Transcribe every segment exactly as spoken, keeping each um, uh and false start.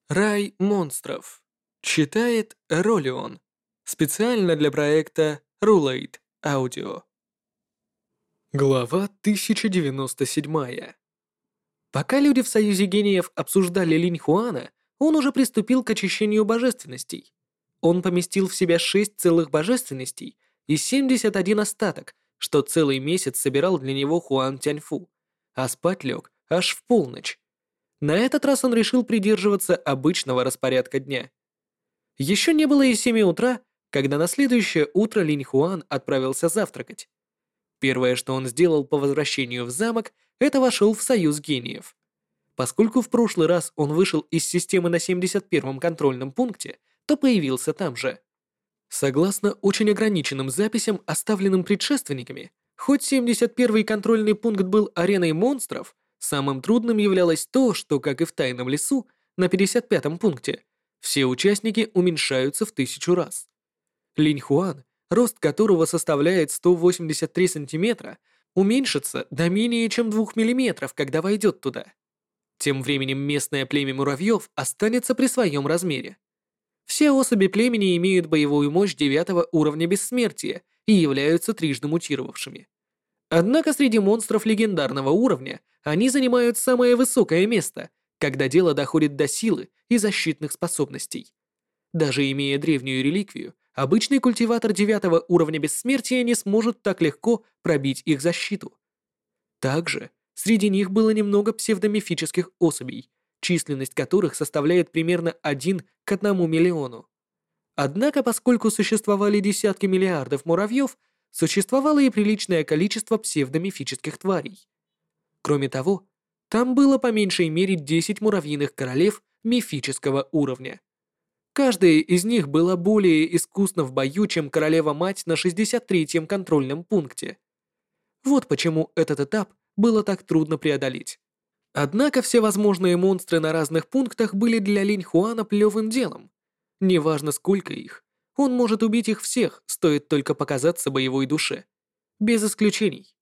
Рай монстров. Читает Ролион. Специально для проекта Rulate Audio. Глава тысяча девяносто семь. Пока люди в Союзе гениев обсуждали Линь Хуана, он уже приступил к очищению божественностей. Он поместил в себя шесть целых божественностей и семьдесят один остаток, что целый месяц собирал для него Хуан Тяньфу, а спать лег аж в полночь. На этот раз он решил придерживаться обычного распорядка дня. Еще не было и семи утра, когда на следующее утро Линь Хуан отправился завтракать. Первое, что он сделал по возвращению в замок, это вошел в Союз гениев. Поскольку в прошлый раз он вышел из системы на семьдесят первом контрольном пункте, то появился там же. Согласно очень ограниченным записям, оставленным предшественниками, хоть семьдесят первый контрольный пункт был ареной монстров, самым трудным являлось то, что, как и в Тайном лесу, на пятьдесят пятом пункте, все участники уменьшаются в тысячу раз. Линь Хуан, рост которого составляет сто восемьдесят три сантиметра, уменьшится до менее чем двух миллиметров, когда войдет туда. Тем временем местное племя муравьев останется при своем размере. Все особи племени имеют боевую мощь девятого уровня бессмертия и являются трижды мутировавшими. Однако среди монстров легендарного уровня они занимают самое высокое место, когда дело доходит до силы и защитных способностей. Даже имея древнюю реликвию, обычный культиватор девятого уровня бессмертия не сможет так легко пробить их защиту. Также среди них было немного псевдомифических особей, численность которых составляет примерно один к одному миллиону. Однако, поскольку существовали десятки миллиардов муравьев, существовало и приличное количество псевдомифических тварей. Кроме того, там было по меньшей мере десять муравьиных королев мифического уровня. Каждая из них была более искусна в бою, чем королева-мать на шестьдесят третьем контрольном пункте. Вот почему этот этап было так трудно преодолеть. Однако все возможные монстры на разных пунктах были для Линь Хуана плевым делом. Неважно сколько их, он может убить их всех, стоит только показаться боевой душе. Без исключений.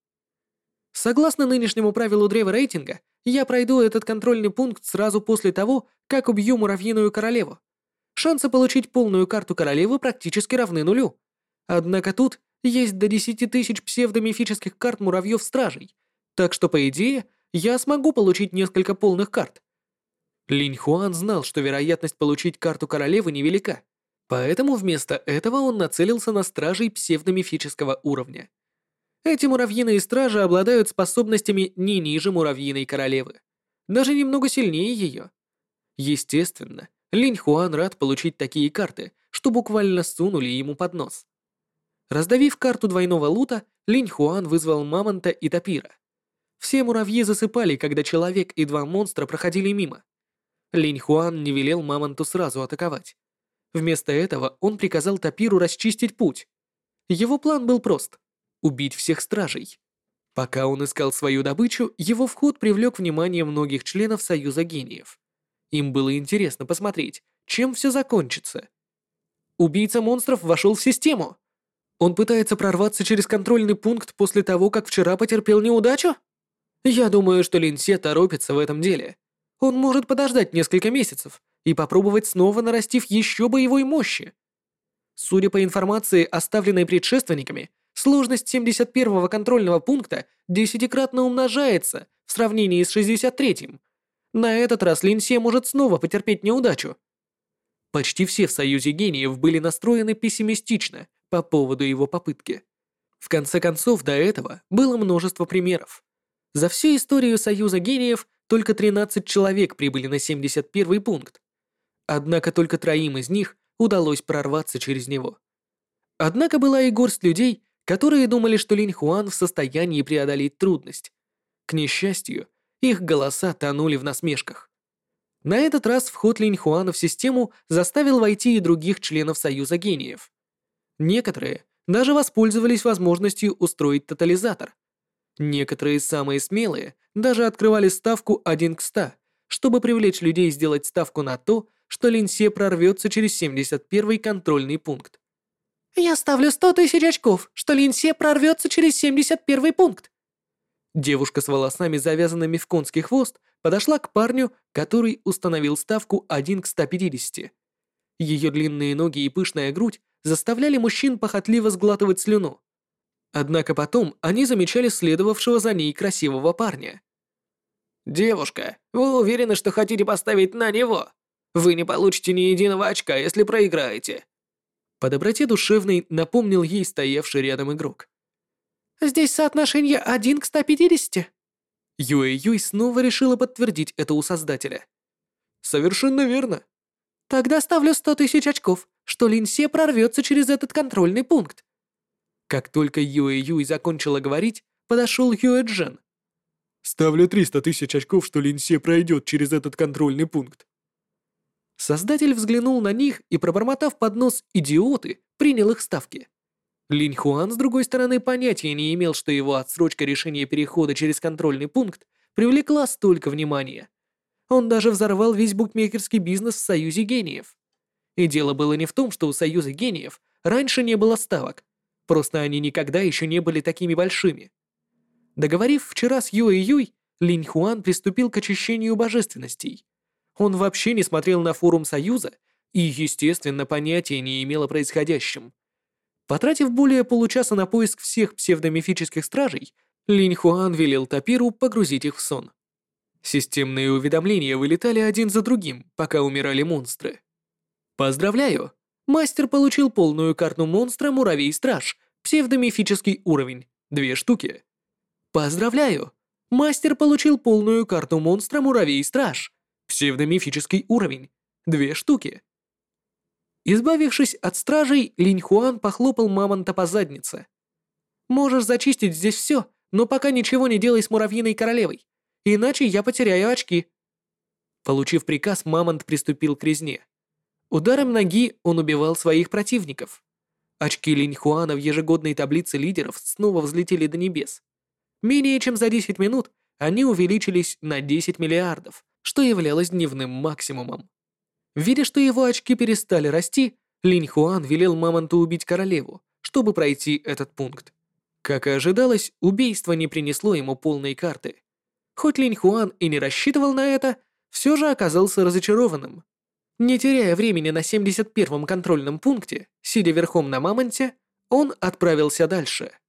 Согласно нынешнему правилу древа рейтинга, я пройду этот контрольный пункт сразу после того, как убью муравьиную королеву. Шансы получить полную карту королевы практически равны нулю. Однако тут есть до десяти тысяч псевдомифических карт муравьев-стражей, так что, по идее, я смогу получить несколько полных карт. Линь Хуан знал, что вероятность получить карту королевы невелика, поэтому вместо этого он нацелился на стражей псевдомифического уровня. Эти муравьиные стражи обладают способностями не ниже муравьиной королевы, даже немного сильнее ее. Естественно, Линь Хуан рад получить такие карты, что буквально сунули ему под нос. Раздавив карту двойного лута, Линь Хуан вызвал Мамонта и Тапира. Все муравьи засыпали, когда человек и два монстра проходили мимо. Линь Хуан не велел Мамонту сразу атаковать. Вместо этого он приказал Тапиру расчистить путь. Его план был прост — убить всех стражей. Пока он искал свою добычу, его вход привлек внимание многих членов Союза гениев. Им было интересно посмотреть, чем все закончится. Убийца монстров вошел в систему. Он пытается прорваться через контрольный пункт после того, как вчера потерпел неудачу? Я думаю, что Лин Се торопится в этом деле. Он может подождать несколько месяцев и попробовать снова нарастив еще боевой мощи. Судя по информации, оставленной предшественниками, сложность семьдесят первого контрольного пункта десятикратно умножается в сравнении с шестьдесят третьим. На этот раз Лин Се может снова потерпеть неудачу. Почти все в Союзе гениев были настроены пессимистично по поводу его попытки. В конце концов, до этого было множество примеров. За всю историю Союза гениев только тринадцать человек прибыли на семьдесят первый пункт. Однако только троим из них удалось прорваться через него. Однако была и горсть людей, которые думали, что Линь Хуан в состоянии преодолеть трудность. К несчастью, их голоса тонули в насмешках. На этот раз вход Линь Хуана в систему заставил войти и других членов Союза гениев. Некоторые даже воспользовались возможностью устроить тотализатор. Некоторые самые смелые даже открывали ставку один к ста, чтобы привлечь людей сделать ставку на то, что Лин Се прорвется через семьдесят первый контрольный пункт. «Я ставлю сто тысяч очков, что Лин Се прорвется через семьдесят первый пункт». Девушка с волосами, завязанными в конский хвост, подошла к парню, который установил ставку один к ста пятидесяти. Ее длинные ноги и пышная грудь заставляли мужчин похотливо сглатывать слюну. Однако потом они замечали следовавшего за ней красивого парня. «Девушка, вы уверены, что хотите поставить на него? Вы не получите ни единого очка, если проиграете». По доброте душевной напомнил ей стоявший рядом игрок. «Здесь соотношение один к ста пятидесяти». Юэ Юй снова решила подтвердить это у создателя. «Совершенно верно. Тогда ставлю сто тысяч очков, что Лин Се прорвется через этот контрольный пункт». Как только Юэ Юй закончила говорить, подошел Юэ Джен. «Ставлю триста тысяч очков, что Лин Се пройдет через этот контрольный пункт». Создатель взглянул на них и, пробормотав под нос «идиоты», принял их ставки. Линь Хуан, с другой стороны, понятия не имел, что его отсрочка решения перехода через контрольный пункт привлекла столько внимания. Он даже взорвал весь букмекерский бизнес в Союзе Гениев. И дело было не в том, что у Союза Гениев раньше не было ставок, просто они никогда еще не были такими большими. Договорив вчера с Юэ Юй, Линь Хуан приступил к очищению божественностей. Он вообще не смотрел на форум Союза и, естественно, понятия не имел о происходящем. Потратив более получаса на поиск всех псевдомифических стражей, Линь Хуан велел Тапиру погрузить их в сон. Системные уведомления вылетали один за другим, пока умирали монстры. Поздравляю! Мастер получил полную карту монстра Муравей-Страж, псевдомифический уровень, две штуки. Поздравляю! Мастер получил полную карту монстра Муравей-Страж, псевдомифический уровень, две штуки. Избавившись от стражей, Линь Хуан похлопал мамонта по заднице. «Можешь зачистить здесь все, но пока ничего не делай с муравьиной королевой, иначе я потеряю очки». Получив приказ, мамонт приступил к резне. Ударом ноги он убивал своих противников. Очки Линь Хуана в ежегодной таблице лидеров снова взлетели до небес. Менее чем за десять минут они увеличились на десять миллиардов, что являлось дневным максимумом. Видя, что его очки перестали расти, Линь Хуан велел мамонту убить королеву, чтобы пройти этот пункт. Как и ожидалось, убийство не принесло ему полной карты. Хоть Линь Хуан и не рассчитывал на это, все же оказался разочарованным. Не теряя времени на семьдесят первом контрольном пункте, сидя верхом на мамонте, он отправился дальше.